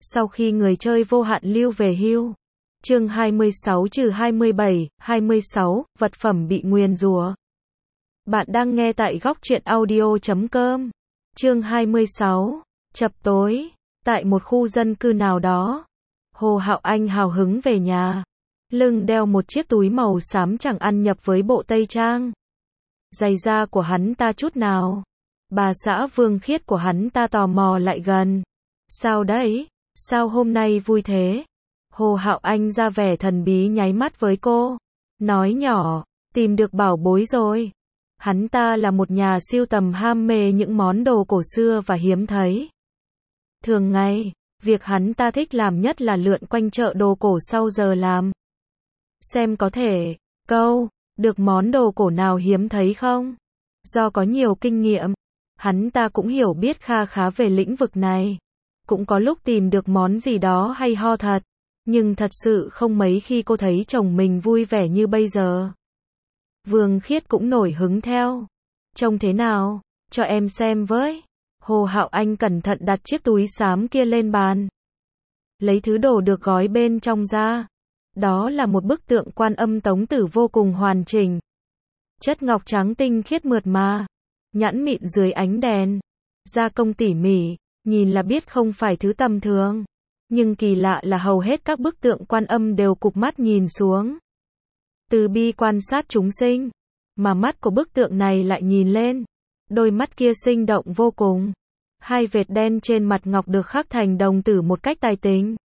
sau khi người chơi vô hạn lưu về hưu. Chương 26-27, 26, vật phẩm bị nguyền rủa. Bạn đang nghe tại góc truyện audio.com. Chương 26, chập tối, tại một khu dân cư nào đó. Hồ Hạo Anh hào hứng về nhà, lưng đeo một chiếc túi màu xám chẳng ăn nhập với bộ tây trang. Giày da của hắn ta chút nào. Bà xã Vương Khiết của hắn ta tò mò lại gần. Sao đấy? Sao hôm nay vui thế? Hồ Hạo Anh ra vẻ thần bí nháy mắt với cô. Nói nhỏ, tìm được bảo bối rồi. Hắn ta là một nhà sưu tầm ham mê những món đồ cổ xưa và hiếm thấy. Thường ngày, việc hắn ta thích làm nhất là lượn quanh chợ đồ cổ sau giờ làm. Xem có thể, được món đồ cổ nào hiếm thấy không? Do có nhiều kinh nghiệm, hắn ta cũng hiểu biết kha khá về lĩnh vực này. Cũng có lúc tìm được món gì đó hay ho thật. Nhưng thật sự không mấy khi cô thấy chồng mình vui vẻ như bây giờ. Vương Khiết cũng nổi hứng theo. Trông thế nào? Cho em xem với. Hồ Hạo Anh cẩn thận đặt chiếc túi xám kia lên bàn. Lấy thứ đồ được gói bên trong ra. Đó là một bức tượng Quan Âm Tống Tử vô cùng hoàn chỉnh. Chất ngọc trắng tinh khiết mượt mà. Nhẵn mịn dưới ánh đèn. Gia công tỉ mỉ, nhìn là biết không phải thứ tầm thường. Nhưng kỳ lạ là hầu hết các bức tượng Quan Âm đều cụp mắt nhìn xuống. Từ bi quan sát chúng sinh, mà mắt của bức tượng này lại nhìn lên. Đôi mắt kia sinh động vô cùng. Hai vệt đen trên mặt ngọc được khắc thành đồng tử một cách tài tình.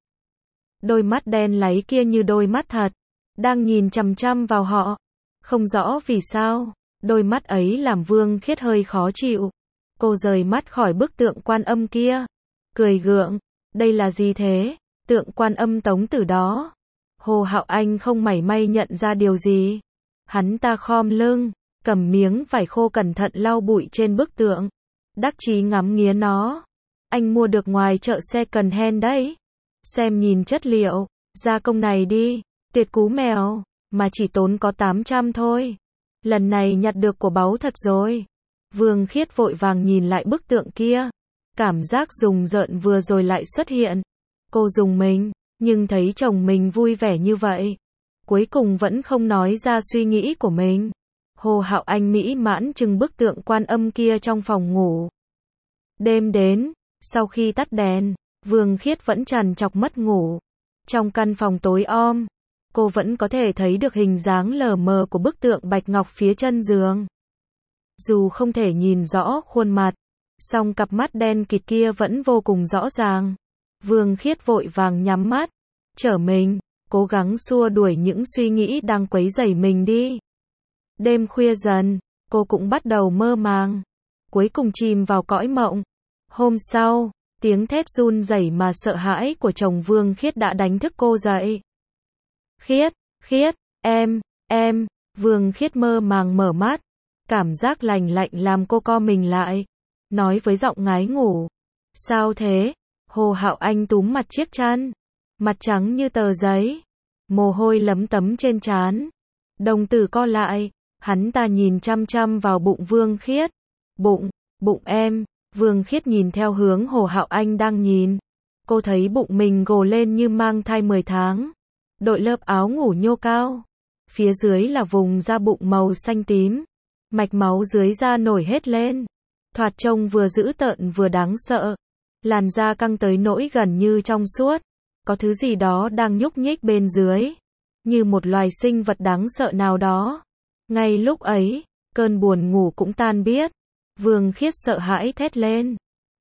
Đôi mắt đen láy kia như đôi mắt thật, đang nhìn chằm chằm vào họ. Không rõ vì sao, đôi mắt ấy làm Vương Khiết hơi khó chịu. Cô rời mắt khỏi bức tượng Quan Âm kia, cười gượng. Đây là gì thế? Tượng Quan Âm Tống Tử đó. Hồ Hạo Anh không mảy may nhận ra điều gì. Hắn ta khom lưng, cầm miếng vải khô cẩn thận lau bụi trên bức tượng. Đắc chí ngắm nghía nó. Anh mua được ngoài chợ second hand đấy. Xem nhìn chất liệu, gia công này đi, tuyệt cú mèo, mà chỉ tốn có 800 thôi. Lần này nhặt được của báu thật rồi. Vương Khiết vội vàng nhìn lại bức tượng kia. Cảm giác rùng rợn vừa rồi lại xuất hiện. Cô rùng mình, nhưng thấy chồng mình vui vẻ như vậy. Cuối cùng vẫn không nói ra suy nghĩ của mình. Hồ Hạo Anh mỹ mãn trưng bức tượng Quan Âm kia trong phòng ngủ. Đêm đến, sau khi tắt đèn, Vương Khiết vẫn trằn trọc mất ngủ. Trong căn phòng tối om, cô vẫn có thể thấy được hình dáng lờ mờ của bức tượng bạch ngọc phía chân giường. Dù không thể nhìn rõ khuôn mặt, song cặp mắt đen kịt kia vẫn vô cùng rõ ràng. Vương Khiết vội vàng nhắm mắt, trở mình, cố gắng xua đuổi những suy nghĩ đang quấy rầy mình đi. Đêm khuya dần, cô cũng bắt đầu mơ màng, cuối cùng chìm vào cõi mộng. Hôm sau, tiếng thét run rẩy mà sợ hãi của chồng Vương Khiết đã đánh thức cô dậy. Khiết, em, Vương Khiết mơ màng mở mắt, cảm giác lành lạnh làm cô co mình lại, nói với giọng ngái ngủ. Sao thế? Hồ Hạo Anh túm mặt chiếc chăn, mặt trắng như tờ giấy, mồ hôi lấm tấm trên trán. Đồng tử co lại, hắn ta nhìn chăm chăm vào bụng Vương Khiết. Bụng em. Vương Khiết nhìn theo hướng Hồ Hạo Anh đang nhìn. Cô thấy bụng mình gồ lên như mang thai 10 tháng. Đội lớp áo ngủ nhô cao. Phía dưới là vùng da bụng màu xanh tím. Mạch máu dưới da nổi hết lên. Thoạt trông vừa dữ tợn vừa đáng sợ. Làn da căng tới nỗi gần như trong suốt. Có thứ gì đó đang nhúc nhích bên dưới. Như một loài sinh vật đáng sợ nào đó. Ngay lúc ấy, cơn buồn ngủ cũng tan biết. Vương Khiết sợ hãi thét lên.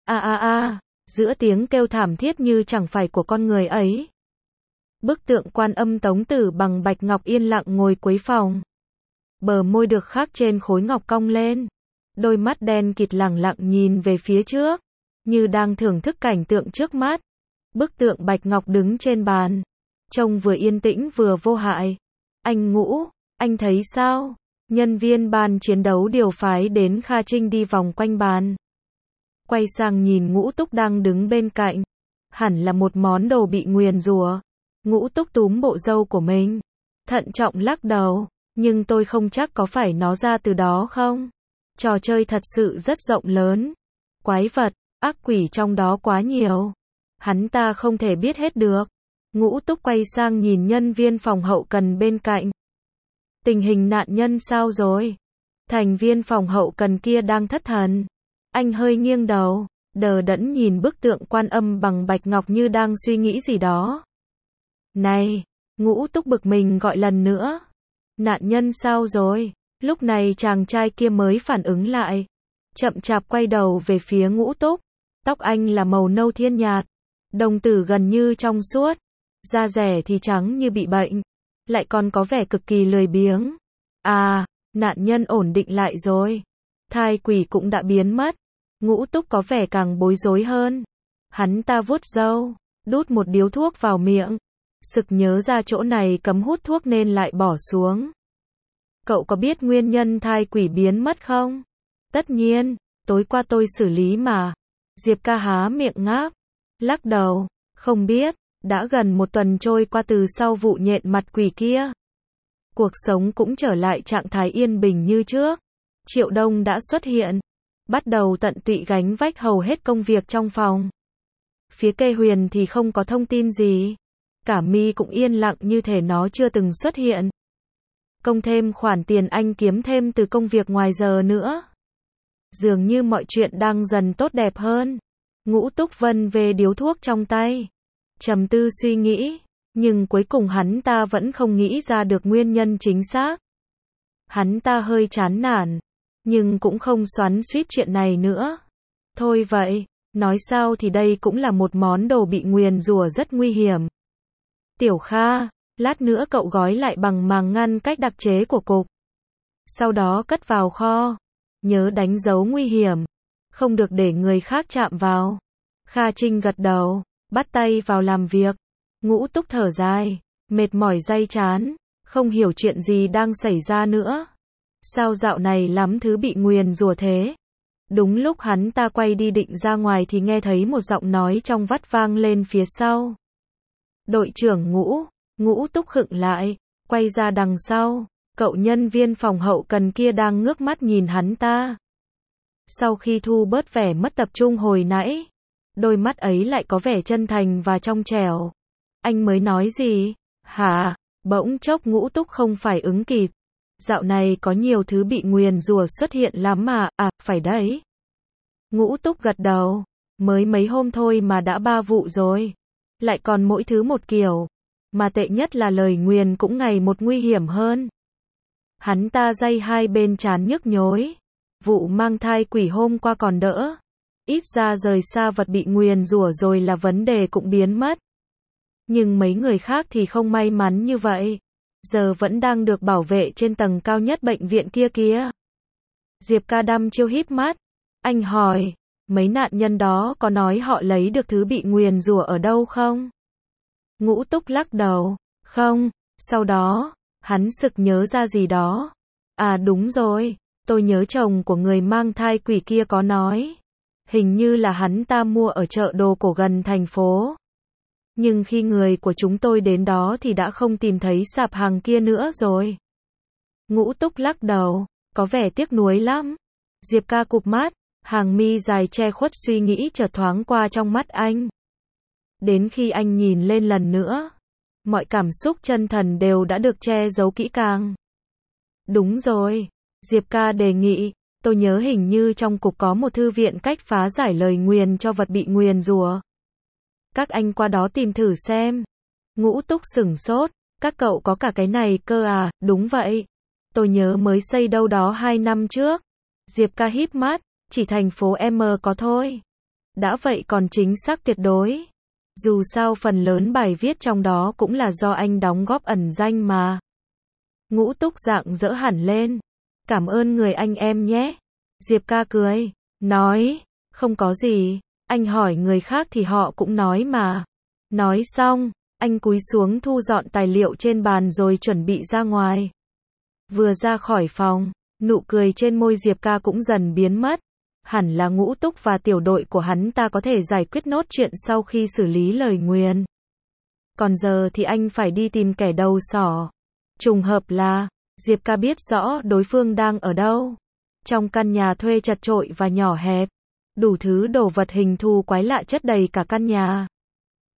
Giữa tiếng kêu thảm thiết như chẳng phải của con người ấy. Bức tượng Quan Âm Tống Tử bằng bạch ngọc yên lặng ngồi cuối phòng. Bờ môi được khắc trên khối ngọc cong lên. Đôi mắt đen kịt lẳng lặng nhìn về phía trước, như đang thưởng thức cảnh tượng trước mắt. Bức tượng bạch ngọc đứng trên bàn, trông vừa yên tĩnh vừa vô hại. Anh Ngũ, anh thấy sao? Nhân viên ban chiến đấu điều phái đến Kha Trinh đi vòng quanh bàn. Quay sang nhìn Ngũ Túc đang đứng bên cạnh. Hẳn là một món đồ bị nguyền rủa. Ngũ Túc túm bộ râu của mình, thận trọng lắc đầu. Nhưng tôi không chắc có phải nó ra từ đó không? Trò chơi thật sự rất rộng lớn. Quái vật, ác quỷ trong đó quá nhiều. Hắn ta không thể biết hết được. Ngũ Túc quay sang nhìn nhân viên phòng hậu cần bên cạnh. Tình hình nạn nhân sao rồi? Thành viên phòng hậu cần kia đang thất thần. Anh hơi nghiêng đầu, đờ đẫn nhìn bức tượng Quan Âm bằng bạch ngọc như đang suy nghĩ gì đó. Này, Ngũ Túc bực mình gọi lần nữa. Nạn nhân sao rồi? Lúc này chàng trai kia mới phản ứng lại. Chậm chạp quay đầu về phía Ngũ Túc. Tóc anh là màu nâu thiên nhạt. Đồng tử gần như trong suốt. Da rẻ thì trắng như bị bệnh. Lại còn có vẻ cực kỳ lười biếng. À, nạn nhân ổn định lại rồi. Thai quỷ cũng đã biến mất. Ngũ Túc có vẻ càng bối rối hơn. Hắn ta vuốt râu, đút một điếu thuốc vào miệng. Sực nhớ ra chỗ này cấm hút thuốc nên lại bỏ xuống. Cậu có biết nguyên nhân thai quỷ biến mất không? Tất nhiên, tối qua tôi xử lý mà. Diệp ca há miệng ngáp, lắc đầu, không biết. Đã gần một tuần trôi qua từ sau vụ nhện mặt quỷ kia. Cuộc sống cũng trở lại trạng thái yên bình như trước. Triệu Đông đã xuất hiện, bắt đầu tận tụy gánh vác hầu hết công việc trong phòng. Phía Kê Huyền thì không có thông tin gì. Cả Mi cũng yên lặng như thể nó chưa từng xuất hiện. Công thêm khoản tiền anh kiếm thêm từ công việc ngoài giờ nữa. Dường như mọi chuyện đang dần tốt đẹp hơn. Ngũ Túc vân về điếu thuốc trong tay. Trầm tư suy nghĩ, nhưng cuối cùng hắn ta vẫn không nghĩ ra được nguyên nhân chính xác. Hắn ta hơi chán nản, nhưng cũng không xoắn xuýt chuyện này nữa. Thôi vậy, nói sao thì đây cũng là một món đồ bị nguyền rủa rất nguy hiểm. Tiểu Kha, lát nữa cậu gói lại bằng màng ngăn cách đặc chế của cục. Sau đó cất vào kho. Nhớ đánh dấu nguy hiểm. Không được để người khác chạm vào. Kha Trinh gật đầu, bắt tay vào làm việc. Ngũ Túc thở dài, mệt mỏi day chán, không hiểu chuyện gì đang xảy ra nữa. Sao dạo này lắm thứ bị nguyền rủa thế? Đúng lúc hắn ta quay đi định ra ngoài thì nghe thấy một giọng nói trong vắt vang lên phía sau. Đội trưởng Ngũ. Ngũ Túc khựng lại, quay ra đằng sau. Cậu nhân viên phòng hậu cần kia đang ngước mắt nhìn hắn ta. Sau khi thu bớt vẻ mất tập trung hồi nãy, đôi mắt ấy lại có vẻ chân thành và trong trẻo. Anh mới nói gì? Hả? Bỗng chốc Ngũ Túc không phải ứng kịp. Dạo này có nhiều thứ bị nguyền rủa xuất hiện lắm mà, phải đấy. Ngũ Túc gật đầu. Mới mấy hôm thôi mà đã 3 vụ rồi. Lại còn mỗi thứ một kiểu. Mà tệ nhất là lời nguyền cũng ngày một nguy hiểm hơn. Hắn ta day hai bên trán nhức nhối. Vụ mang thai quỷ hôm qua còn đỡ. Ít ra rời xa vật bị nguyền rủa rồi là vấn đề cũng biến mất. Nhưng mấy người khác thì không may mắn như vậy. Giờ vẫn đang được bảo vệ trên tầng cao nhất bệnh viện kia kìa. Diệp ca đăm chiêu híp mắt. Anh hỏi, mấy nạn nhân đó có nói họ lấy được thứ bị nguyền rủa ở đâu không? Ngũ Túc lắc đầu. Không. Sau đó, hắn sực nhớ ra gì đó. À đúng rồi, tôi nhớ chồng của người mang thai quỷ kia có nói. Hình như là hắn ta mua ở chợ đồ cổ gần thành phố. Nhưng khi người của chúng tôi đến đó thì đã không tìm thấy sạp hàng kia nữa rồi. Ngũ Túc lắc đầu, có vẻ tiếc nuối lắm. Diệp ca cụp mắt, hàng mi dài che khuất suy nghĩ chợt thoáng qua trong mắt anh. Đến khi anh nhìn lên lần nữa, mọi cảm xúc chân thần đều đã được che giấu kỹ càng. Đúng rồi, Diệp ca đề nghị, tôi nhớ hình như trong cục có một thư viện cách phá giải lời nguyền cho vật bị nguyền rủa. Các anh qua đó tìm thử xem. Ngũ Túc sửng sốt, các cậu có cả cái này cơ à? Đúng vậy. Tôi nhớ mới xây đâu đó 2 năm trước. Diệp ca híp mắt, chỉ thành phố M có thôi. Đã vậy còn chính xác tuyệt đối. Dù sao phần lớn bài viết trong đó cũng là do anh đóng góp ẩn danh mà. Ngũ Túc rạng rỡ hẳn lên. Cảm ơn người anh em nhé. Diệp ca cười, nói, không có gì. Anh hỏi người khác thì họ cũng nói mà. Nói xong, anh cúi xuống thu dọn tài liệu trên bàn rồi chuẩn bị ra ngoài. Vừa ra khỏi phòng, nụ cười trên môi Diệp ca cũng dần biến mất. Hẳn là Ngũ Túc và tiểu đội của hắn ta có thể giải quyết nốt chuyện sau khi xử lý lời nguyền. Còn giờ thì anh phải đi tìm kẻ đầu sỏ. Trùng hợp là, Diệp ca biết rõ đối phương đang ở đâu. Trong căn nhà thuê chật chội và nhỏ hẹp. Đủ thứ đồ vật hình thù quái lạ chất đầy cả căn nhà.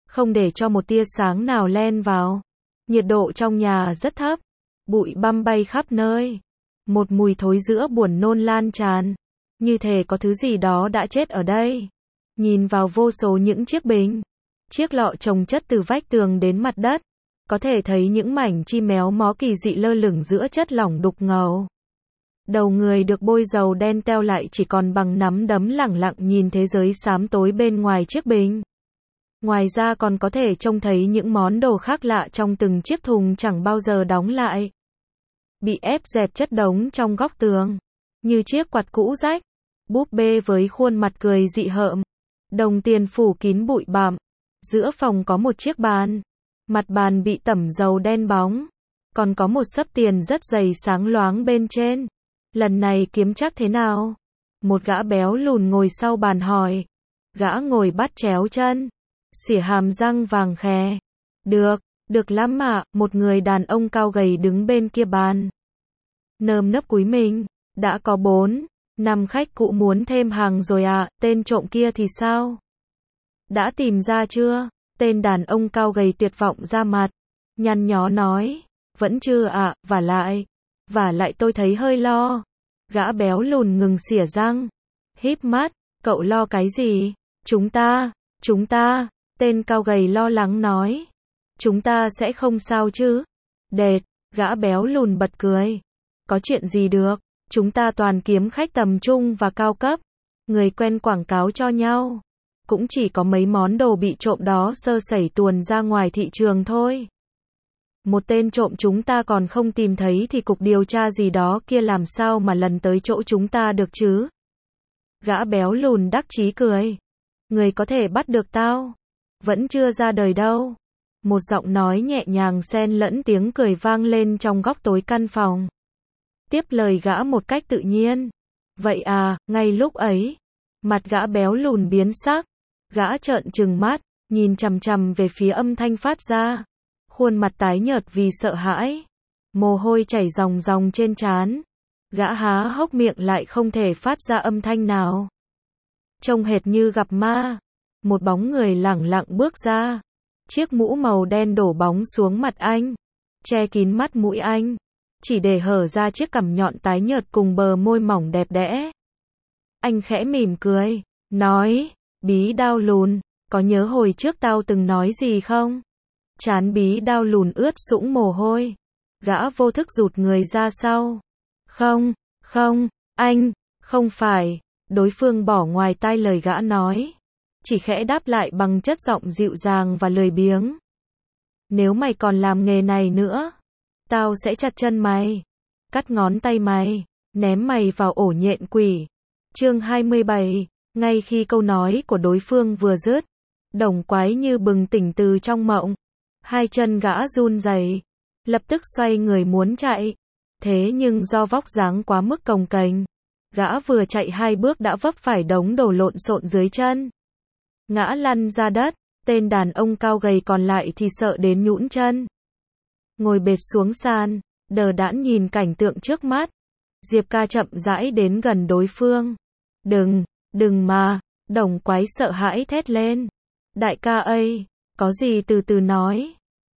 không để cho một tia sáng nào len vào. Nhiệt độ trong nhà rất thấp, bụi băm bay khắp nơi. Một mùi thối giữa buồn nôn lan tràn, như thể có thứ gì đó đã chết ở đây. Nhìn vào vô số những chiếc bình, chiếc lọ chồng chất từ vách tường đến mặt đất, có thể thấy những mảnh chi méo mó kỳ dị lơ lửng giữa chất lỏng đục ngầu. Đầu người được bôi dầu đen teo lại chỉ còn bằng nắm đấm lẳng lặng nhìn thế giới xám tối bên ngoài chiếc bình. Ngoài ra còn có thể trông thấy những món đồ khác lạ trong từng chiếc thùng chẳng bao giờ đóng lại. Bị ép dẹp chất đống trong góc tường, như chiếc quạt cũ rách, búp bê với khuôn mặt cười dị hợm, đồng tiền phủ kín bụi bặm. Giữa phòng có một chiếc bàn, mặt bàn bị tẩm dầu đen bóng, còn có một xấp tiền rất dày sáng loáng bên trên. Lần này kiếm chắc thế nào? Một gã béo lùn ngồi sau bàn hỏi. Gã ngồi bắt chéo chân, xỉa hàm răng vàng khè. Được lắm ạ, một người đàn ông cao gầy đứng bên kia bàn. Nơm nớp cúi mình, đã có 4, 5 khách cũ muốn thêm hàng rồi ạ, tên trộm kia thì sao? Đã tìm ra chưa? Tên đàn ông cao gầy tuyệt vọng ra mặt, nhăn nhó nói, vẫn chưa ạ, vả lại tôi thấy hơi lo. Gã béo lùn ngừng xỉa răng, híp mắt, cậu lo cái gì? Chúng ta, tên cao gầy lo lắng nói. Chúng ta sẽ không sao chứ? Đệt, gã béo lùn bật cười. Có chuyện gì được, chúng ta toàn kiếm khách tầm trung và cao cấp, người quen quảng cáo cho nhau. Cũng chỉ có mấy món đồ bị trộm đó sơ sẩy tuồn ra ngoài thị trường thôi. Một tên trộm chúng ta còn không tìm thấy thì cục điều tra gì đó kia làm sao mà lần tới chỗ chúng ta được chứ? Gã béo lùn đắc chí cười. Người có thể bắt được tao? Vẫn chưa ra đời đâu. Một giọng nói nhẹ nhàng xen lẫn tiếng cười vang lên trong góc tối căn phòng. Tiếp lời gã một cách tự nhiên. Vậy à, ngay lúc ấy, mặt gã béo lùn biến sắc. Gã trợn trừng mắt, nhìn chằm chằm về phía âm thanh phát ra. Khuôn mặt tái nhợt vì sợ hãi. Mồ hôi chảy ròng ròng trên trán. Gã há hốc miệng lại không thể phát ra âm thanh nào. Trông hệt như gặp ma. Một bóng người lẳng lặng bước ra. Chiếc mũ màu đen đổ bóng xuống mặt anh, che kín mắt mũi anh, chỉ để hở ra chiếc cằm nhọn tái nhợt cùng bờ môi mỏng đẹp đẽ. Anh khẽ mỉm cười, nói, Bí Đao Lùn, có nhớ hồi trước tao từng nói gì không? Trán Bí Đao Lùn ướt sũng mồ hôi. Gã vô thức rụt người ra sau. Không, anh, không phải. Đối phương bỏ ngoài tai lời gã nói. Chỉ khẽ đáp lại bằng chất giọng dịu dàng và lười biếng. Nếu mày còn làm nghề này nữa, tao sẽ chặt chân mày, cắt ngón tay mày, ném mày vào ổ nhện quỷ. Chương 27, ngay khi câu nói của đối phương vừa dứt, Đồng Quái như bừng tỉnh từ trong mộng. Hai chân gã run rẩy, lập tức xoay người muốn chạy. Thế nhưng do vóc dáng quá mức cồng kềnh, gã vừa chạy 2 bước đã vấp phải đống đồ lộn xộn dưới chân. Ngã lăn ra đất, tên đàn ông cao gầy còn lại thì sợ đến nhũn chân. Ngồi bệt xuống sàn, đờ đẫn nhìn cảnh tượng trước mắt. Diệp Ca chậm rãi đến gần đối phương. Đừng mà, Đồng Quái sợ hãi thét lên. Đại ca ơi, có gì từ từ nói.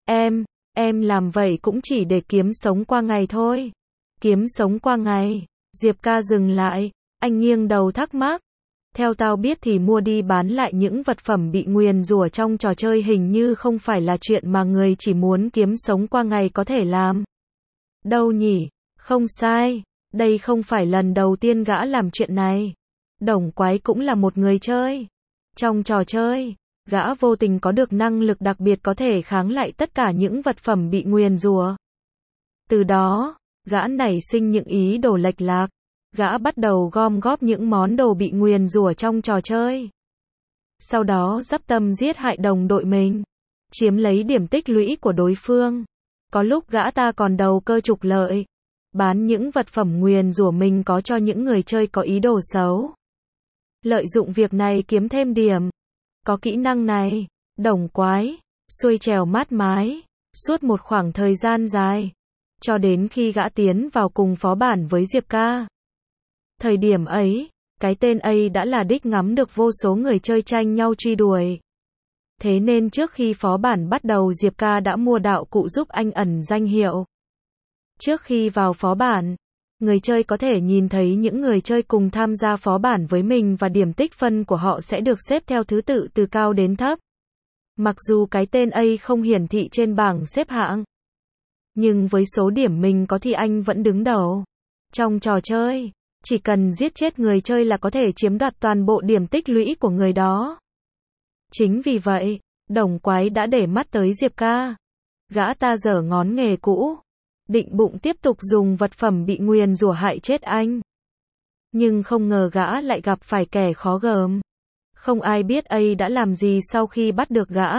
Em làm vậy cũng chỉ để kiếm sống qua ngày thôi. Kiếm sống qua ngày. Diệp Ca dừng lại, anh nghiêng đầu thắc mắc. Theo tao biết thì mua đi bán lại những vật phẩm bị nguyền rủa trong trò chơi hình như không phải là chuyện mà người chỉ muốn kiếm sống qua ngày có thể làm. Đâu nhỉ? Không sai, đây không phải lần đầu tiên gã làm chuyện này. Đồng Quái cũng là một người chơi. Trong trò chơi, gã vô tình có được năng lực đặc biệt có thể kháng lại tất cả những vật phẩm bị nguyền rủa. Từ đó, gã nảy sinh những ý đồ lệch lạc. Gã bắt đầu gom góp những món đồ bị nguyền rủa trong trò chơi. Sau đó dắp tâm giết hại đồng đội mình, chiếm lấy điểm tích lũy của đối phương. Có lúc gã ta còn đầu cơ trục lợi, bán những vật phẩm nguyền rủa mình có cho những người chơi có ý đồ xấu. Lợi dụng việc này kiếm thêm điểm. Có kỹ năng này, Đồng Quái xuôi trèo mát mái suốt một khoảng thời gian dài, cho đến khi gã tiến vào cùng phó bản với Diệp Ca. Thời điểm ấy, cái tên ấy đã là đích ngắm được vô số người chơi tranh nhau truy đuổi. Thế nên trước khi phó bản bắt đầu Diệp Ca đã mua đạo cụ giúp anh ẩn danh hiệu. Trước khi vào phó bản, người chơi có thể nhìn thấy những người chơi cùng tham gia phó bản với mình và điểm tích phân của họ sẽ được xếp theo thứ tự từ cao đến thấp. Mặc dù cái tên A không hiển thị trên bảng xếp hạng, nhưng với số điểm mình có thì anh vẫn đứng đầu. Trong trò chơi, chỉ cần giết chết người chơi là có thể chiếm đoạt toàn bộ điểm tích lũy của người đó. Chính vì vậy, Đồng Quái đã để mắt tới Diệp Ca. Gã ta giở ngón nghề cũ, định bụng tiếp tục dùng vật phẩm bị nguyền rủa hại chết anh. Nhưng không ngờ gã lại gặp phải kẻ khó gờm. Không ai biết A đã làm gì sau khi bắt được gã.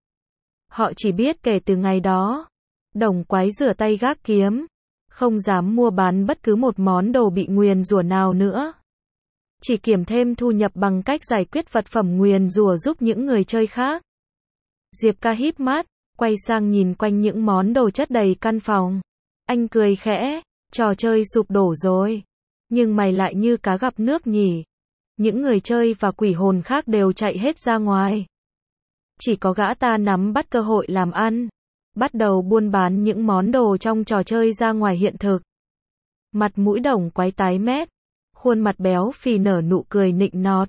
Họ chỉ biết kể từ ngày đó, Đồng Quái rửa tay gác kiếm, không dám mua bán bất cứ một món đồ bị nguyền rủa nào nữa. Chỉ kiếm thêm thu nhập bằng cách giải quyết vật phẩm nguyền rủa giúp những người chơi khác. Diệp Ca híp mắt, quay sang nhìn quanh những món đồ chất đầy căn phòng. Anh cười khẽ, trò chơi sụp đổ rồi. Nhưng mày lại như cá gặp nước nhỉ. Những người chơi và quỷ hồn khác đều chạy hết ra ngoài. Chỉ có gã ta nắm bắt cơ hội làm ăn. Bắt đầu buôn bán những món đồ trong trò chơi ra ngoài hiện thực. Mặt mũi Đồng Quái tái mét. Khuôn mặt béo phì nở nụ cười nịnh nọt.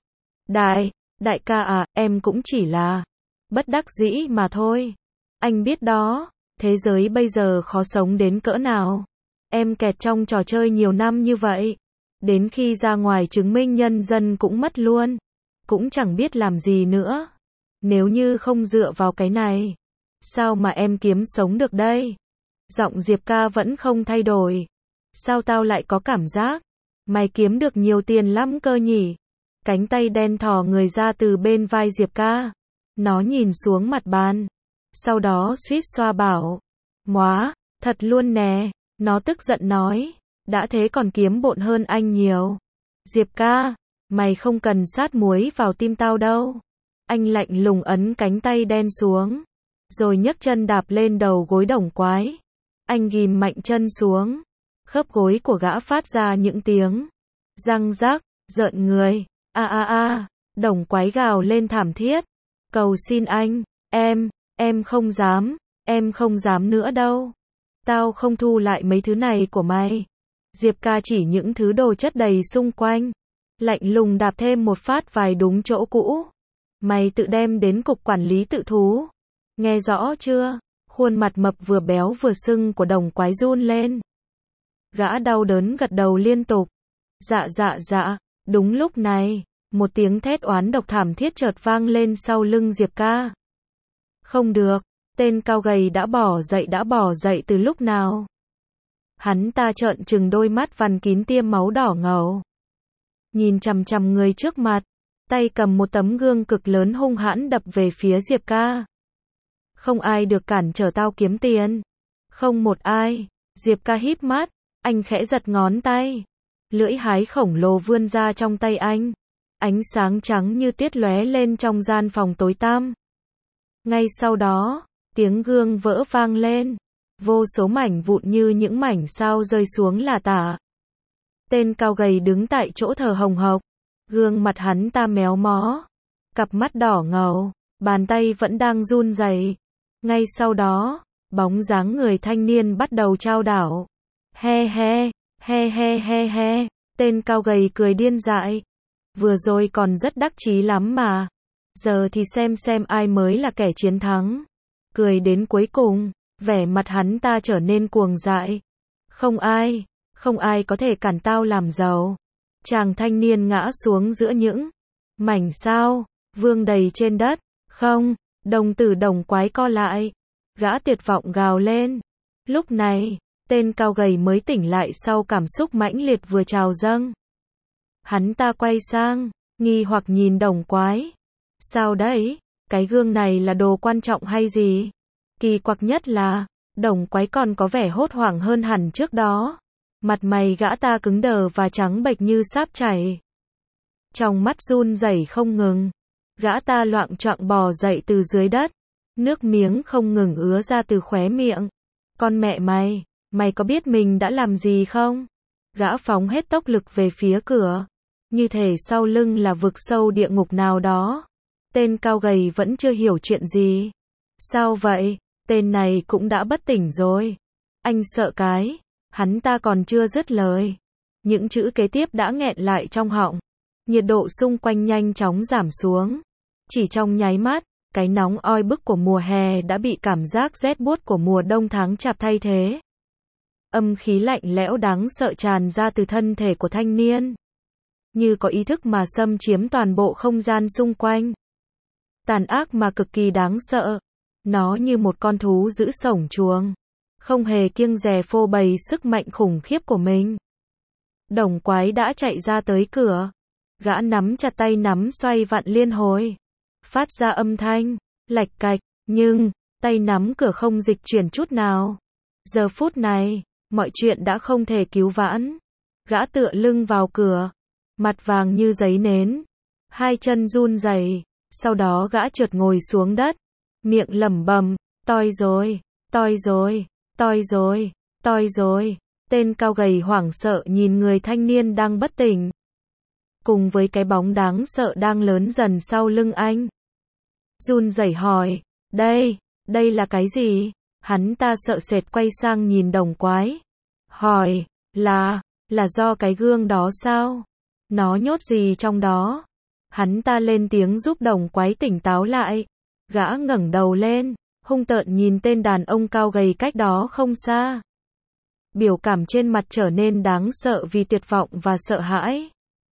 Đại ca à, em cũng chỉ là bất đắc dĩ mà thôi. Anh biết đó, thế giới bây giờ khó sống đến cỡ nào. Em kẹt trong trò chơi nhiều năm như vậy. Đến khi ra ngoài chứng minh nhân dân cũng mất luôn. Cũng chẳng biết làm gì nữa. Nếu như không dựa vào cái này, sao mà em kiếm sống được đây? Giọng Diệp Ca vẫn không thay đổi. Sao tao lại có cảm giác mày kiếm được nhiều tiền lắm cơ nhỉ? Cánh tay đen thò người ra từ bên vai Diệp Ca. Nó nhìn xuống mặt bàn. Sau đó suýt xoa bảo. Móa, thật luôn nè. Nó tức giận nói. Đã thế còn kiếm bộn hơn anh nhiều. Diệp Ca, mày không cần sát muối vào tim tao đâu. Anh lạnh lùng ấn cánh tay đen xuống. Rồi nhấc chân đạp lên đầu gối Đồng Quái. Anh ghim mạnh chân xuống. Khớp gối của gã phát ra những tiếng răng rắc, rợn người. Đồng Quái gào lên thảm thiết. Cầu xin anh, em không dám nữa đâu. Tao không thu lại mấy thứ này của mày. Diệp Ca chỉ những thứ đồ chất đầy xung quanh. Lạnh lùng đạp thêm một phát vài đúng chỗ cũ. Mày tự đem đến cục quản lý tự thú. Nghe rõ chưa? Khuôn mặt mập vừa béo vừa sưng của Đồng Quái run lên. Gã đau đớn gật đầu liên tục. Dạ. Đúng lúc này, một tiếng thét oán độc thảm thiết chợt vang lên sau lưng Diệp Ca. Không được, tên cao gầy đã bỏ dậy từ lúc nào? Hắn ta trợn trừng đôi mắt vằn kín tiêm máu đỏ ngầu. Nhìn chằm chằm người trước mặt, tay cầm một tấm gương cực lớn hung hãn đập về phía Diệp Ca. Không ai được cản trở tao kiếm tiền. Không một ai. Diệp Ca híp mắt, anh khẽ giật ngón tay. Lưỡi hái khổng lồ vươn ra trong tay anh. Ánh sáng trắng như tuyết lóe lên trong gian phòng tối tăm. Ngay sau đó, tiếng gương vỡ vang lên. Vô số mảnh vụn như những mảnh sao rơi xuống lả tả. Tên cao gầy đứng tại chỗ thở hồng hộc. Gương mặt hắn ta méo mó. Cặp mắt đỏ ngầu. Bàn tay vẫn đang run rẩy. Ngay sau đó, bóng dáng người thanh niên bắt đầu chao đảo. He. Tên cao gầy cười điên dại. Vừa rồi còn rất đắc chí lắm mà. Giờ thì xem ai mới là kẻ chiến thắng. Cười đến cuối cùng, vẻ mặt hắn ta trở nên cuồng dại. Không ai có thể cản tao làm giàu. Chàng thanh niên ngã xuống giữa những mảnh sao vương đầy trên đất. Không, đồng tử Đồng Quái co lại. Gã tuyệt vọng gào lên. Lúc này, tên cao gầy mới tỉnh lại sau cảm xúc mãnh liệt vừa trào dâng. Hắn ta quay sang, nghi hoặc nhìn Đồng Quái. Sao đấy? Cái gương này là đồ quan trọng hay gì? Kỳ quặc nhất là, Đồng Quái còn có vẻ hốt hoảng hơn hẳn trước đó. Mặt mày gã ta cứng đờ và trắng bệch như sáp chảy. Trong mắt run rẩy không ngừng. Gã ta loạng choạng bò dậy từ dưới đất. Nước miếng không ngừng ứa ra từ khóe miệng. Con mẹ mày có biết mình đã làm gì không? Gã phóng hết tốc lực về phía cửa. Như thể sau lưng là vực sâu địa ngục nào đó. Tên cao gầy vẫn chưa hiểu chuyện gì. Sao vậy? Tên này cũng đã bất tỉnh rồi. Anh sợ cái. Hắn ta còn chưa dứt lời. Những chữ kế tiếp đã nghẹn lại trong họng. Nhiệt độ xung quanh nhanh chóng giảm xuống. Chỉ trong nháy mắt, cái nóng oi bức của mùa hè đã bị cảm giác rét buốt của mùa đông tháng chạp thay thế. Âm khí lạnh lẽo đáng sợ tràn ra từ thân thể của thanh niên. Như có ý thức mà xâm chiếm toàn bộ không gian xung quanh. Tàn ác mà cực kỳ đáng sợ. Nó như một con thú giữ sổng chuồng. Không hề kiêng dè phô bày sức mạnh khủng khiếp của mình. Đồng quái đã chạy ra tới cửa. Gã nắm chặt tay nắm xoay vặn liên hồi. Phát ra âm thanh, lạch cạch, nhưng, tay nắm cửa không dịch chuyển chút nào. Giờ phút này, mọi chuyện đã không thể cứu vãn. Gã tựa lưng vào cửa. Mặt vàng như giấy nến. Hai chân run rẩy. Sau đó gã trượt ngồi xuống đất. Miệng lẩm bẩm, toi rồi, toi rồi, toi rồi, toi rồi. Tên cao gầy hoảng sợ nhìn người thanh niên đang bất tỉnh. Cùng với cái bóng đáng sợ đang lớn dần sau lưng anh. Run rẩy hỏi, đây là cái gì? Hắn ta sợ sệt quay sang nhìn đồng quái. Hỏi, là do cái gương đó sao? Nó nhốt gì trong đó? Hắn ta lên tiếng giúp đồng quái tỉnh táo lại. Gã ngẩng đầu lên, hung tợn nhìn tên đàn ông cao gầy cách đó không xa. Biểu cảm trên mặt trở nên đáng sợ vì tuyệt vọng và sợ hãi.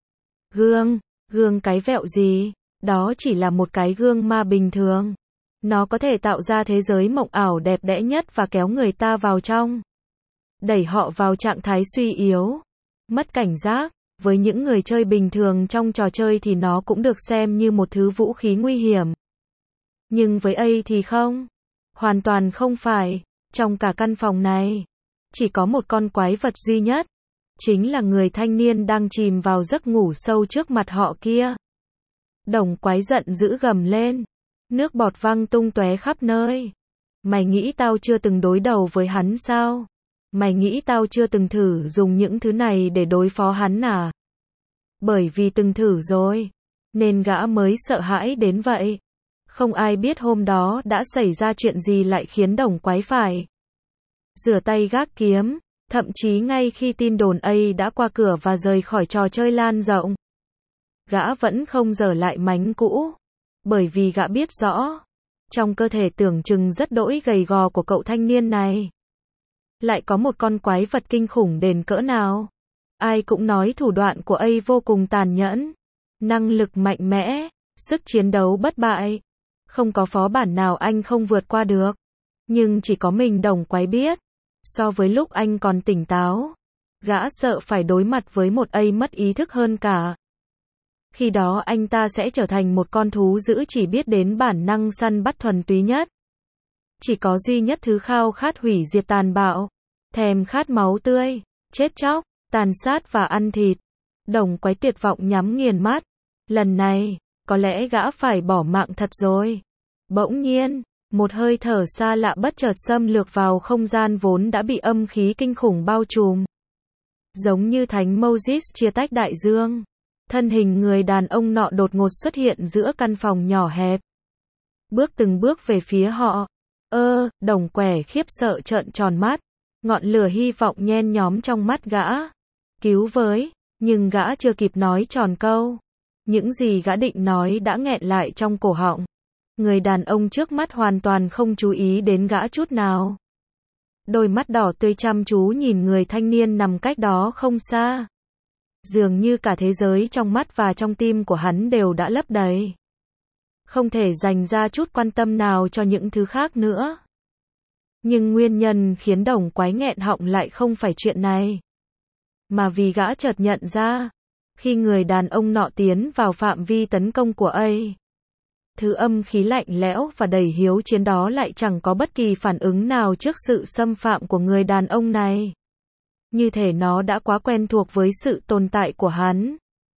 Gương cái vẹo gì? Đó chỉ là một cái gương ma bình thường. Nó có thể tạo ra thế giới mộng ảo đẹp đẽ nhất và kéo người ta vào trong. Đẩy họ vào trạng thái suy yếu, mất cảnh giác. Với những người chơi bình thường trong trò chơi thì nó cũng được xem như một thứ vũ khí nguy hiểm. Nhưng với A thì không. Hoàn toàn không phải. Trong cả căn phòng này, chỉ có một con quái vật duy nhất. Chính là người thanh niên đang chìm vào giấc ngủ sâu trước mặt họ kia. Đồng quái giận dữ gầm lên. Nước bọt văng tung tóe khắp nơi. Mày nghĩ tao chưa từng đối đầu với hắn sao? Mày nghĩ tao chưa từng thử dùng những thứ này để đối phó hắn à? Bởi vì từng thử rồi, nên gã mới sợ hãi đến vậy. Không ai biết hôm đó đã xảy ra chuyện gì lại khiến đồng quái phải rửa tay gác kiếm. Thậm chí ngay khi tin đồn A đã qua cửa và rời khỏi trò chơi lan rộng, gã vẫn không dở lại mánh cũ. Bởi vì gã biết rõ, trong cơ thể tưởng chừng rất đỗi gầy gò của cậu thanh niên này, lại có một con quái vật kinh khủng đến cỡ nào. Ai cũng nói thủ đoạn của A vô cùng tàn nhẫn, năng lực mạnh mẽ, sức chiến đấu bất bại. Không có phó bản nào anh không vượt qua được. Nhưng chỉ có mình đồng quái biết. So với lúc anh còn tỉnh táo, gã sợ phải đối mặt với một A mất ý thức hơn cả. Khi đó anh ta sẽ trở thành một con thú dữ chỉ biết đến bản năng săn bắt thuần túy nhất. Chỉ có duy nhất thứ khao khát hủy diệt tàn bạo, thèm khát máu tươi, chết chóc, tàn sát và ăn thịt. Đồng quái tuyệt vọng nhắm nghiền mắt. Lần này, có lẽ gã phải bỏ mạng thật rồi. Bỗng nhiên, một hơi thở xa lạ bất chợt xâm lược vào không gian vốn đã bị âm khí kinh khủng bao trùm. Giống như thánh Moses chia tách đại dương. Thân hình người đàn ông nọ đột ngột xuất hiện giữa căn phòng nhỏ hẹp. Bước từng bước về phía họ. Đồng quẻ khiếp sợ trợn tròn mắt. Ngọn lửa hy vọng nhen nhóm trong mắt gã. Cứu với, nhưng gã chưa kịp nói tròn câu. Những gì gã định nói đã nghẹn lại trong cổ họng. Người đàn ông trước mắt hoàn toàn không chú ý đến gã chút nào. Đôi mắt đỏ tươi chăm chú nhìn người thanh niên nằm cách đó không xa. Dường như cả thế giới trong mắt và trong tim của hắn đều đã lấp đầy. Không thể dành ra chút quan tâm nào cho những thứ khác nữa. Nhưng nguyên nhân khiến đồng quái nghẹn họng lại không phải chuyện này. Mà vì gã chợt nhận ra, khi người đàn ông nọ tiến vào phạm vi tấn công của A, thứ âm khí lạnh lẽo và đầy hiếu chiến đó lại chẳng có bất kỳ phản ứng nào trước sự xâm phạm của người đàn ông này. Như thể nó đã quá quen thuộc với sự tồn tại của hắn.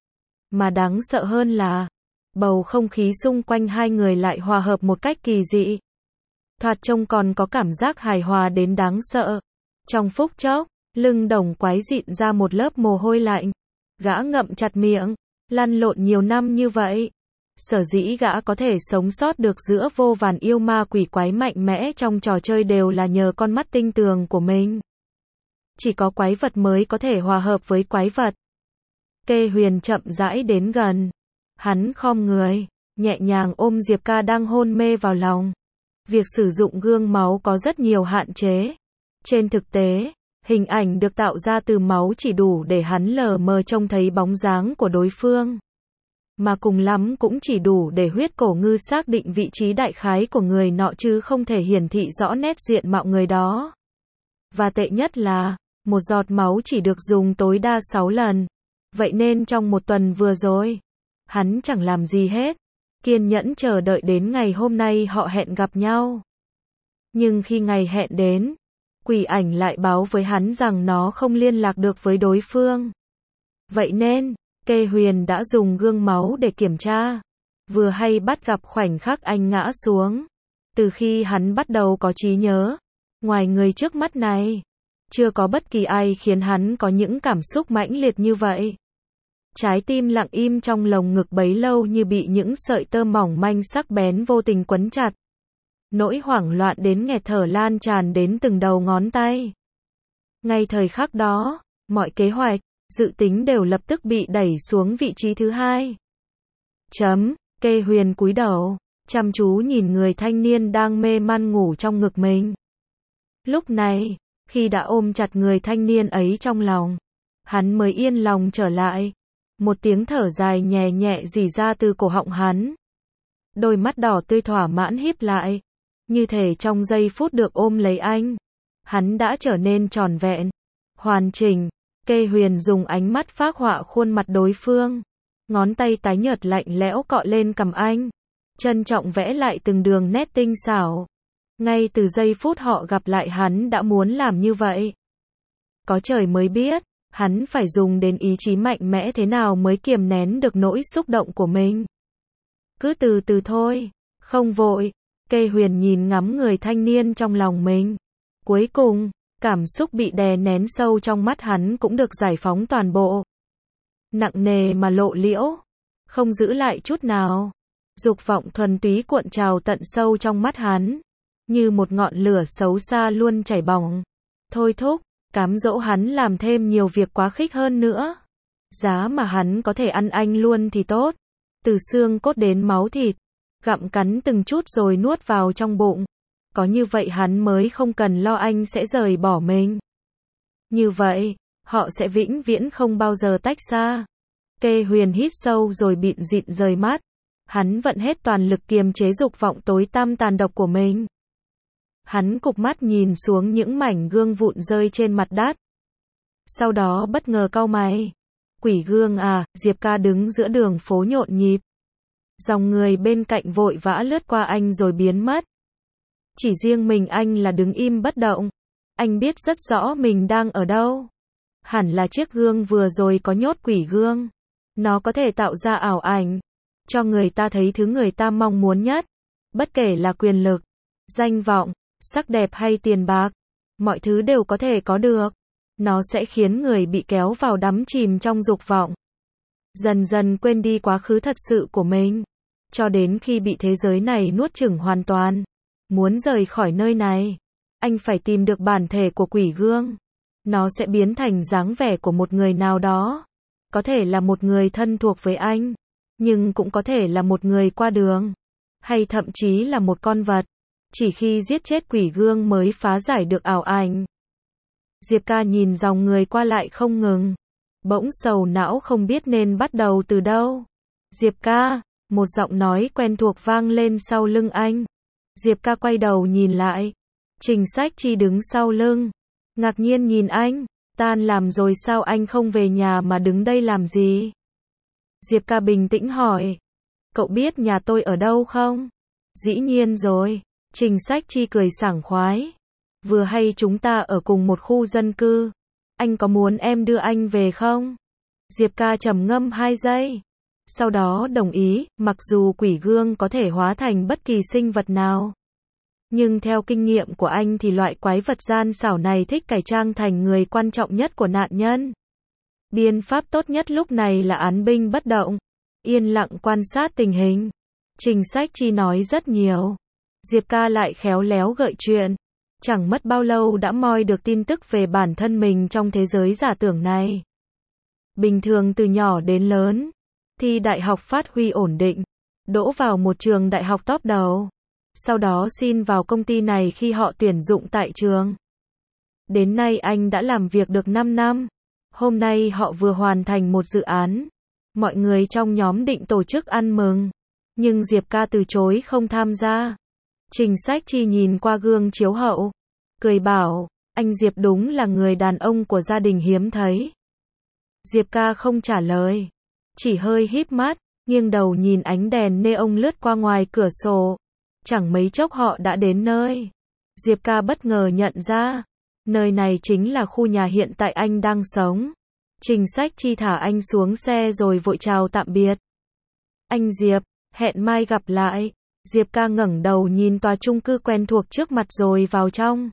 Mà đáng sợ hơn là, bầu không khí xung quanh hai người lại hòa hợp một cách kỳ dị. Thoạt trông còn có cảm giác hài hòa đến đáng sợ. Trong phút chốc, lưng đồng quái dịn ra một lớp mồ hôi lạnh. Gã ngậm chặt miệng, lăn lộn nhiều năm như vậy. Sở dĩ gã có thể sống sót được giữa vô vàn yêu ma quỷ quái mạnh mẽ trong trò chơi đều là nhờ con mắt tinh tường của mình. Chỉ có quái vật mới có thể hòa hợp với quái vật. Kê Huyền chậm rãi đến gần. Hắn khom người, nhẹ nhàng ôm Diệp Ca đang hôn mê vào lòng. Việc sử dụng gương máu có rất nhiều hạn chế. Trên thực tế, hình ảnh được tạo ra từ máu chỉ đủ để hắn lờ mờ trông thấy bóng dáng của đối phương. Mà cùng lắm cũng chỉ đủ để huyết cổ ngư xác định vị trí đại khái của người nọ chứ không thể hiển thị rõ nét diện mạo người đó. Và tệ nhất là, một giọt máu chỉ được dùng tối đa 6 lần. Vậy nên trong một tuần vừa rồi, hắn chẳng làm gì hết. Kiên nhẫn chờ đợi đến ngày hôm nay họ hẹn gặp nhau. Nhưng khi ngày hẹn đến, quỷ ảnh lại báo với hắn rằng nó không liên lạc được với đối phương. Vậy nên, Kê Huyền đã dùng gương máu để kiểm tra. Vừa hay bắt gặp khoảnh khắc anh ngã xuống. Từ khi hắn bắt đầu có trí nhớ, ngoài người trước mắt này, chưa có bất kỳ ai khiến hắn có những cảm xúc mãnh liệt như vậy. Trái tim lặng im trong lồng ngực bấy lâu như bị những sợi tơ mỏng manh sắc bén vô tình quấn chặt. Nỗi hoảng loạn đến nghẹt thở lan tràn đến từng đầu ngón tay. Ngay thời khắc đó, mọi kế hoạch, dự tính đều lập tức bị đẩy xuống vị trí thứ hai. Kê Huyền cúi đầu, chăm chú nhìn người thanh niên đang mê man ngủ trong ngực mình. Lúc này, khi đã ôm chặt người thanh niên ấy trong lòng, hắn mới yên lòng trở lại. Một tiếng thở dài nhẹ nhẹ rỉ ra từ cổ họng hắn. Đôi mắt đỏ tươi thỏa mãn híp lại. Như thể trong giây phút được ôm lấy anh, hắn đã trở nên tròn vẹn, hoàn chỉnh. Kê Huyền dùng ánh mắt phác họa khuôn mặt đối phương. Ngón tay tái nhợt lạnh lẽo cọ lên cằm anh. Trân trọng vẽ lại từng đường nét tinh xảo. Ngay từ giây phút họ gặp lại hắn đã muốn làm như vậy. Có trời mới biết, hắn phải dùng đến ý chí mạnh mẽ thế nào mới kiềm nén được nỗi xúc động của mình. Cứ từ từ thôi, không vội. Kê Huyền nhìn ngắm người thanh niên trong lòng mình. Cuối cùng, cảm xúc bị đè nén sâu trong mắt hắn cũng được giải phóng toàn bộ. Nặng nề mà lộ liễu, không giữ lại chút nào. Dục vọng thuần túy cuộn trào tận sâu trong mắt hắn, như một ngọn lửa xấu xa luôn chảy bỏng, thôi thúc, cám dỗ hắn làm thêm nhiều việc quá khích hơn nữa. Giá mà hắn có thể ăn anh luôn thì tốt, từ xương cốt đến máu thịt, gặm cắn từng chút rồi nuốt vào trong bụng. Có như vậy hắn mới không cần lo anh sẽ rời bỏ mình. Như vậy, họ sẽ vĩnh viễn không bao giờ tách xa. Kê Huyền hít sâu rồi bịn dịn rời mắt. Hắn vận hết toàn lực kiềm chế dục vọng tối tăm tàn độc của mình. Hắn cụp mắt nhìn xuống những mảnh gương vụn rơi trên mặt đất. Sau đó bất ngờ cau mày. Quỷ gương à, Diệp Ca đứng giữa đường phố nhộn nhịp. Dòng người bên cạnh vội vã lướt qua anh rồi biến mất. Chỉ riêng mình anh là đứng im bất động. Anh biết rất rõ mình đang ở đâu. Hẳn là chiếc gương vừa rồi có nhốt quỷ gương. Nó có thể tạo ra ảo ảnh, cho người ta thấy thứ người ta mong muốn nhất. Bất kể là quyền lực, danh vọng, sắc đẹp hay tiền bạc, mọi thứ đều có thể có được. Nó sẽ khiến người bị kéo vào đắm chìm trong dục vọng. Dần dần quên đi quá khứ thật sự của mình. Cho đến khi bị thế giới này nuốt chửng hoàn toàn. Muốn rời khỏi nơi này, anh phải tìm được bản thể của quỷ gương. Nó sẽ biến thành dáng vẻ của một người nào đó. Có thể là một người thân thuộc với anh, nhưng cũng có thể là một người qua đường, hay thậm chí là một con vật. Chỉ khi giết chết quỷ gương mới phá giải được ảo ảnh. Diệp Ca nhìn dòng người qua lại không ngừng, bỗng sầu não không biết nên bắt đầu từ đâu. Diệp Ca, một giọng nói quen thuộc vang lên sau lưng anh. Diệp Ca quay đầu nhìn lại. Trình Sách Chi đứng sau lưng, ngạc nhiên nhìn anh. Tan làm rồi sao anh không về nhà mà đứng đây làm gì? Diệp Ca bình tĩnh hỏi. Cậu biết nhà tôi ở đâu không? Dĩ nhiên rồi. Trình Sách Chi cười sảng khoái. Vừa hay chúng ta ở cùng một khu dân cư. Anh có muốn em đưa anh về không? Diệp Ca trầm ngâm 2 giây. Sau đó đồng ý, mặc dù quỷ gương có thể hóa thành bất kỳ sinh vật nào. Nhưng theo kinh nghiệm của anh thì loại quái vật gian xảo này thích cải trang thành người quan trọng nhất của nạn nhân. Biện pháp tốt nhất lúc này là án binh bất động. yên lặng quan sát tình hình. Trình Sách Chi nói rất nhiều. Diệp ca lại khéo léo gợi chuyện. Chẳng mất bao lâu đã moi được tin tức về bản thân mình trong thế giới giả tưởng này. Bình thường từ nhỏ đến lớn, thi đại học phát huy ổn định, đỗ vào một trường đại học top đầu. Sau đó xin vào công ty này khi họ tuyển dụng tại trường. Đến nay anh đã làm việc được 5 năm. Hôm nay họ vừa hoàn thành một dự án. Mọi người trong nhóm định tổ chức ăn mừng, nhưng Diệp ca từ chối không tham gia. Trình Sách Chi nhìn qua gương chiếu hậu, cười bảo, anh Diệp đúng là người đàn ông của gia đình hiếm thấy. Diệp ca không trả lời, chỉ hơi híp mắt, nghiêng đầu nhìn ánh đèn neon lướt qua ngoài cửa sổ. Chẳng mấy chốc họ đã đến nơi. Diệp ca bất ngờ nhận ra, nơi này chính là khu nhà hiện tại anh đang sống. Trình Sách Chi thả anh xuống xe rồi vội chào tạm biệt. Anh Diệp, hẹn mai gặp lại. Diệp ca ngẩng đầu nhìn tòa chung cư quen thuộc trước mặt rồi vào trong.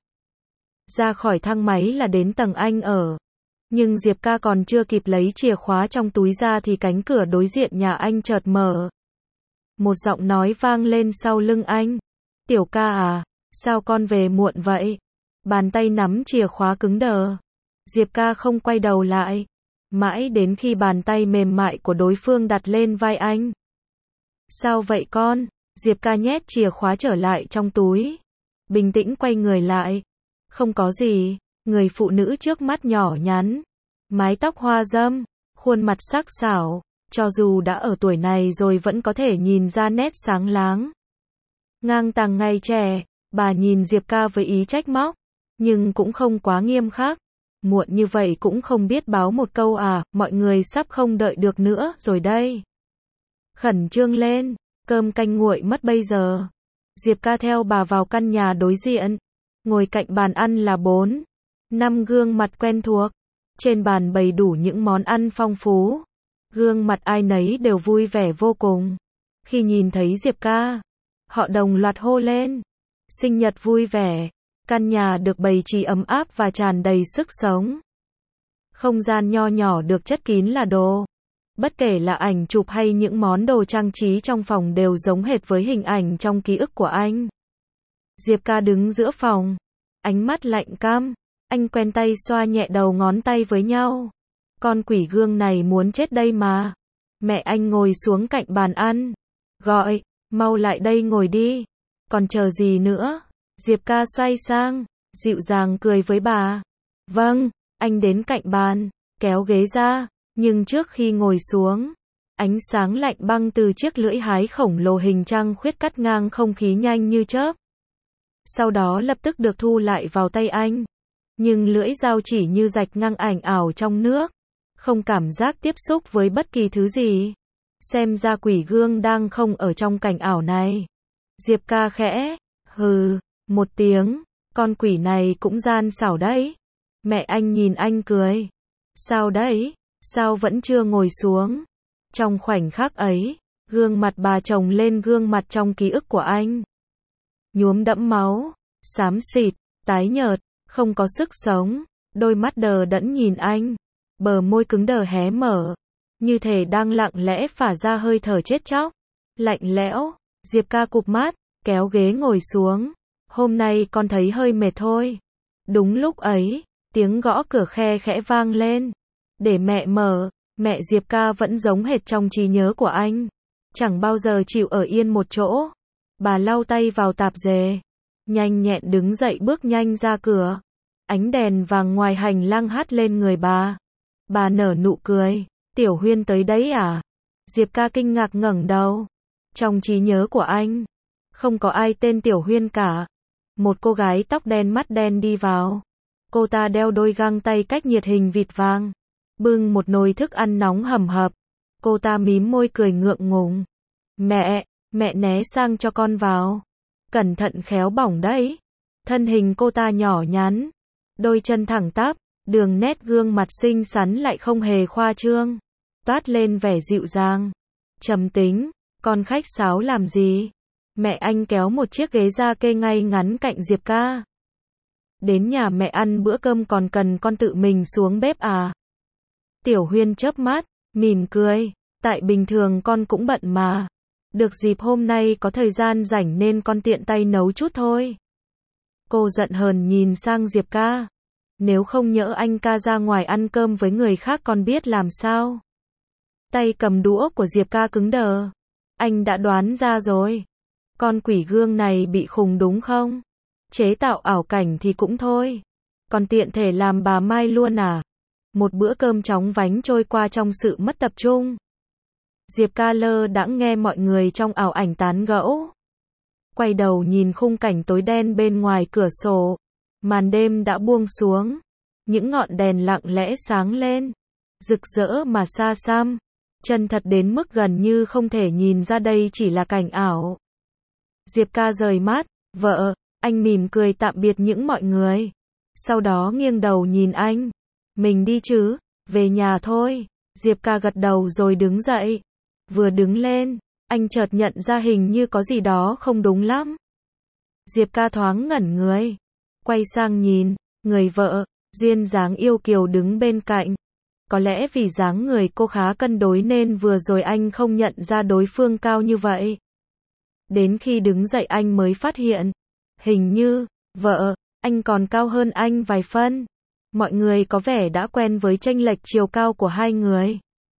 Ra khỏi thang máy là đến tầng anh ở. Nhưng Diệp ca còn chưa kịp lấy chìa khóa trong túi ra thì cánh cửa đối diện nhà anh chợt mở. Một giọng nói vang lên sau lưng anh. Tiểu ca à, sao con về muộn vậy? Bàn tay nắm chìa khóa cứng đờ. Diệp ca không quay đầu lại. Mãi đến khi bàn tay mềm mại của đối phương đặt lên vai anh. Sao vậy con? Diệp ca nhét chìa khóa trở lại trong túi. Bình tĩnh quay người lại. Không có gì. Người phụ nữ trước mắt nhỏ nhắn. Mái tóc hoa râm. Khuôn mặt sắc sảo. Cho dù đã ở tuổi này rồi vẫn có thể nhìn ra nét sáng láng. Ngang tàng ngày trẻ. Bà nhìn Diệp ca với ý trách móc. Nhưng cũng không quá nghiêm khắc. Muộn như vậy cũng không biết báo một câu à, mọi người sắp không đợi được nữa rồi đây. Khẩn trương lên, cơm canh nguội mất bây giờ. Diệp ca theo bà vào căn nhà đối diện. Ngồi cạnh bàn ăn là 4, 5 gương mặt quen thuộc. Trên bàn bày đủ những món ăn phong phú. Gương mặt ai nấy đều vui vẻ vô cùng. Khi nhìn thấy Diệp ca, họ đồng loạt hô lên. Sinh nhật vui vẻ. Căn nhà được bày trí ấm áp và tràn đầy sức sống. Không gian nho nhỏ được chất kín là đồ. Bất kể là ảnh chụp hay những món đồ trang trí trong phòng đều giống hệt với hình ảnh trong ký ức của anh. Diệp ca đứng giữa phòng. Ánh mắt lạnh căm. Anh quen tay xoa nhẹ đầu ngón tay với nhau. Con quỷ gương này muốn chết đây mà. Mẹ anh ngồi xuống cạnh bàn ăn. Gọi, mau lại đây ngồi đi. Còn chờ gì nữa? Diệp ca xoay sang, dịu dàng cười với bà. Vâng, anh đến cạnh bàn, kéo ghế ra, nhưng trước khi ngồi xuống, ánh sáng lạnh băng từ chiếc lưỡi hái khổng lồ hình trăng khuyết cắt ngang không khí nhanh như chớp. Sau đó lập tức được thu lại vào tay anh. Nhưng lưỡi dao chỉ như rạch ngang ảnh ảo trong nước, không cảm giác tiếp xúc với bất kỳ thứ gì. Xem ra quỷ gương đang không ở trong cảnh ảo này. Diệp ca khẽ, hừ. Một tiếng, con quỷ này cũng gian xảo đấy. Mẹ anh nhìn anh cười. Sao đấy? Sao vẫn chưa ngồi xuống? Trong khoảnh khắc ấy, gương mặt bà chồng lên gương mặt trong ký ức của anh. Nhuốm đẫm máu, xám xịt, tái nhợt, không có sức sống. Đôi mắt đờ đẫn nhìn anh. Bờ môi cứng đờ hé mở. Như thể đang lặng lẽ phả ra hơi thở chết chóc. Lạnh lẽo, Diệp ca cụp mắt, kéo ghế ngồi xuống. Hôm nay con thấy hơi mệt thôi. Đúng lúc ấy, tiếng gõ cửa khe khẽ vang lên. Để mẹ mở, mẹ Diệp ca vẫn giống hệt trong trí nhớ của anh. Chẳng bao giờ chịu ở yên một chỗ. Bà lau tay vào tạp dề. Nhanh nhẹn đứng dậy bước nhanh ra cửa. Ánh đèn vàng ngoài hành lang hắt lên người bà. Bà nở nụ cười. Tiểu Huyên tới đấy à? Diệp ca kinh ngạc ngẩng đầu. Trong trí nhớ của anh, không có ai tên Tiểu Huyên cả. Một cô gái tóc đen mắt đen đi vào. Cô ta đeo đôi găng tay cách nhiệt hình vịt vàng. Bưng một nồi thức ăn nóng hầm hập. Cô ta mím môi cười ngượng ngùng. Mẹ né sang cho con vào. Cẩn thận khéo bỏng đấy. Thân hình cô ta nhỏ nhắn. Đôi chân thẳng tắp. Đường nét gương mặt xinh xắn lại không hề khoa trương. Toát lên vẻ dịu dàng. Trầm tính. Con khách sáo làm gì? Mẹ anh kéo một chiếc ghế ra kê ngay ngắn cạnh Diệp ca. Đến nhà mẹ ăn bữa cơm còn cần con tự mình xuống bếp à? Tiểu Huyên chớp mắt, mỉm cười. Tại bình thường con cũng bận mà. Được dịp hôm nay có thời gian rảnh nên con tiện tay nấu chút thôi. Cô giận hờn nhìn sang Diệp ca. Nếu không nhỡ anh ca ra ngoài ăn cơm với người khác con biết làm sao? Tay cầm đũa của Diệp ca cứng đờ. Anh đã đoán ra rồi. Con quỷ gương này bị khùng đúng không? Chế tạo ảo cảnh thì cũng thôi. Còn tiện thể làm bà Mai luôn à? Một bữa cơm chóng vánh trôi qua trong sự mất tập trung. Diệp ca lơ đãng nghe mọi người trong ảo ảnh tán gẫu. Quay đầu nhìn khung cảnh tối đen bên ngoài cửa sổ. Màn đêm đã buông xuống. Những ngọn đèn lặng lẽ sáng lên. Rực rỡ mà xa xăm. Chân thật đến mức gần như không thể nhìn ra đây chỉ là cảnh ảo. Diệp ca rời mắt. Vợ, anh mỉm cười tạm biệt những mọi người. Sau đó nghiêng đầu nhìn anh. Mình đi chứ, về nhà thôi. Diệp ca gật đầu rồi đứng dậy. Vừa đứng lên, anh chợt nhận ra hình như có gì đó không đúng lắm. Diệp ca thoáng ngẩn người. Quay sang nhìn, người vợ, duyên dáng yêu kiều đứng bên cạnh. Có lẽ vì dáng người cô khá cân đối nên vừa rồi anh không nhận ra đối phương cao như vậy. Đến khi đứng dậy anh mới phát hiện. Hình như, vợ, anh còn cao hơn anh vài phân. Mọi người có vẻ đã quen với chênh lệch chiều cao của hai người.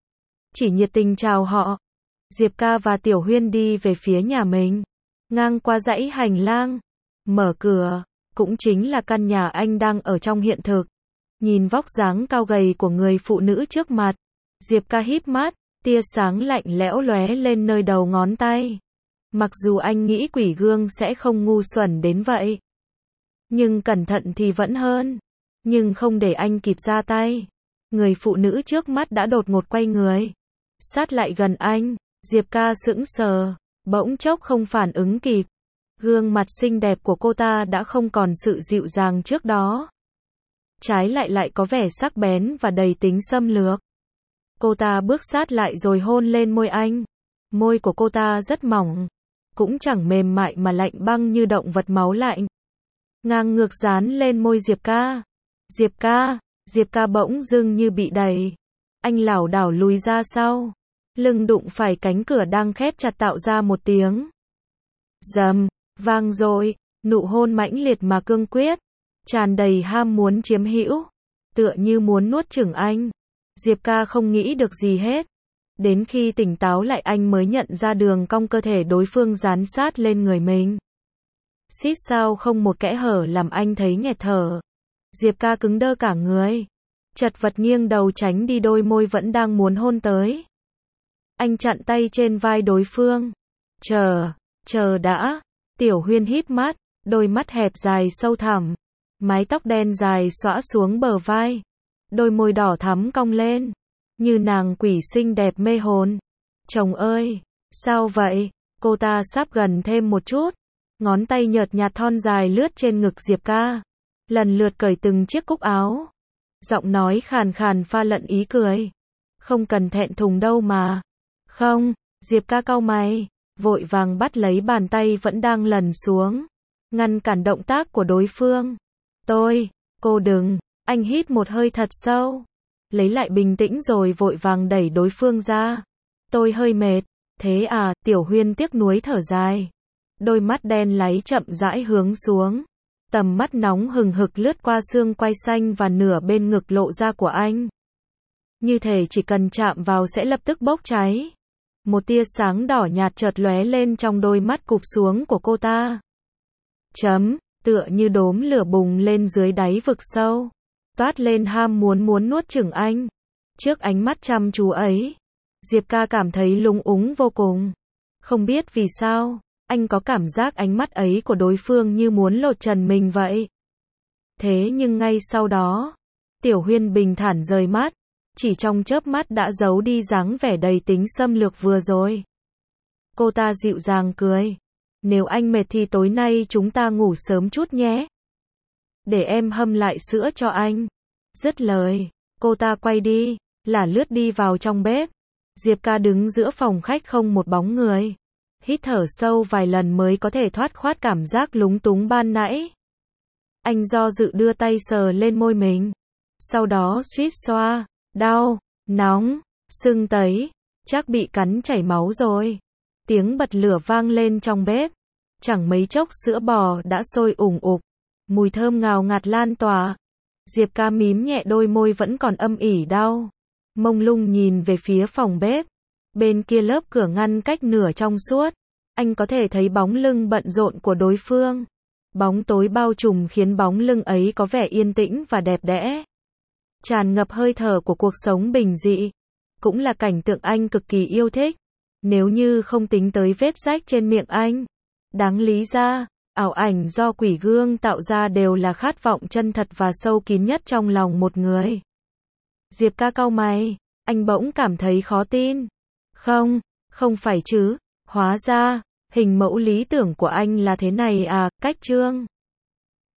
Chỉ nhiệt tình chào họ. Diệp ca và Tiểu Huyên đi về phía nhà mình. Ngang qua dãy hành lang. Mở cửa. Cũng chính là căn nhà anh đang ở trong hiện thực. Nhìn vóc dáng cao gầy của người phụ nữ trước mặt. Diệp ca híp mắt. Tia sáng lạnh lẽo lóe lên nơi đầu ngón tay. Mặc dù anh nghĩ quỷ gương sẽ không ngu xuẩn đến vậy. Nhưng cẩn thận thì vẫn hơn. Nhưng không để anh kịp ra tay. Người phụ nữ trước mắt đã đột ngột quay người. Sát lại gần anh. Diệp ca sững sờ. Bỗng chốc không phản ứng kịp. Gương mặt xinh đẹp của cô ta đã không còn sự dịu dàng trước đó. Trái lại có vẻ sắc bén và đầy tính xâm lược. Cô ta bước sát lại rồi hôn lên môi anh. Môi của cô ta rất mỏng. Cũng chẳng mềm mại mà lạnh băng như động vật máu lạnh. Ngang ngược dán lên môi Diệp ca. Diệp ca bỗng dưng như bị đẩy. Anh lảo đảo lùi ra sau. Lưng đụng phải cánh cửa đang khép chặt tạo ra một tiếng rầm, vang dội, nụ hôn mãnh liệt mà cương quyết, tràn đầy ham muốn chiếm hữu, tựa như muốn nuốt chửng anh. Diệp ca không nghĩ được gì hết. Đến khi tỉnh táo lại anh mới nhận ra đường cong cơ thể đối phương dán sát lên người mình. Xít sao không một kẽ hở làm anh thấy nghẹt thở. Diệp ca cứng đơ cả người. Chật vật nghiêng đầu tránh đi đôi môi vẫn đang muốn hôn tới. Anh chặn tay trên vai đối phương. Chờ đã. Tiểu Huyên híp mắt, đôi mắt hẹp dài sâu thẳm. Mái tóc đen dài xõa xuống bờ vai. Đôi môi đỏ thắm cong lên. Như nàng quỷ xinh đẹp mê hồn. Chồng ơi, sao vậy? Cô ta sắp gần thêm một chút. Ngón tay nhợt nhạt thon dài lướt trên ngực Diệp ca. Lần lượt cởi từng chiếc cúc áo. Giọng nói khàn khàn pha lẫn ý cười. Không cần thẹn thùng đâu mà. Không, Diệp ca cau mày. Vội vàng bắt lấy bàn tay vẫn đang lần xuống. Ngăn cản động tác của đối phương. Cô đừng. Anh hít một hơi thật sâu. Lấy lại bình tĩnh rồi vội vàng đẩy đối phương ra. Tôi hơi mệt. Thế à, Tiểu Huyên tiếc nuối thở dài. Đôi mắt đen láy chậm rãi hướng xuống. Tầm mắt nóng hừng hực lướt qua xương quai xanh và nửa bên ngực lộ ra của anh. Như thể chỉ cần chạm vào sẽ lập tức bốc cháy. Một tia sáng đỏ nhạt chợt lóe lên trong đôi mắt cụp xuống của cô ta. Tựa như đốm lửa bùng lên dưới đáy vực sâu. Toát lên ham muốn nuốt chửng anh. Trước ánh mắt chăm chú ấy, Diệp ca cảm thấy lúng úng vô cùng. Không biết vì sao, anh có cảm giác ánh mắt ấy của đối phương như muốn lột trần mình vậy. Thế nhưng ngay sau đó, Tiểu Huyên bình thản rời mắt. Chỉ trong chớp mắt đã giấu đi dáng vẻ đầy tính xâm lược vừa rồi. Cô ta dịu dàng cười. Nếu anh mệt thì tối nay chúng ta ngủ sớm chút nhé. Để em hâm lại sữa cho anh. Dứt lời, cô ta quay đi, lả lướt đi vào trong bếp. Diệp ca đứng giữa phòng khách không một bóng người. Hít thở sâu vài lần mới có thể thoát khoát cảm giác lúng túng ban nãy. Anh do dự đưa tay sờ lên môi mình. Sau đó suýt xoa. Đau, nóng, sưng tấy. Chắc bị cắn chảy máu rồi. Tiếng bật lửa vang lên trong bếp. Chẳng mấy chốc sữa bò đã sôi ủng ục. Mùi thơm ngào ngạt lan tỏa. Diệp Ca mím nhẹ đôi môi vẫn còn âm ỉ đau. Mông lung nhìn về phía phòng bếp. Bên kia lớp cửa ngăn cách nửa trong suốt. Anh có thể thấy bóng lưng bận rộn của đối phương. Bóng tối bao trùm khiến bóng lưng ấy có vẻ yên tĩnh và đẹp đẽ. Tràn ngập hơi thở của cuộc sống bình dị. Cũng là cảnh tượng anh cực kỳ yêu thích. Nếu như không tính tới vết rách trên miệng anh. Đáng lý ra, ảo ảnh do quỷ gương tạo ra đều là khát vọng chân thật và sâu kín nhất trong lòng một người. Diệp Ca cau mày, anh bỗng cảm thấy khó tin. Không phải chứ, hóa ra, hình mẫu lý tưởng của anh là thế này à, cách Trương.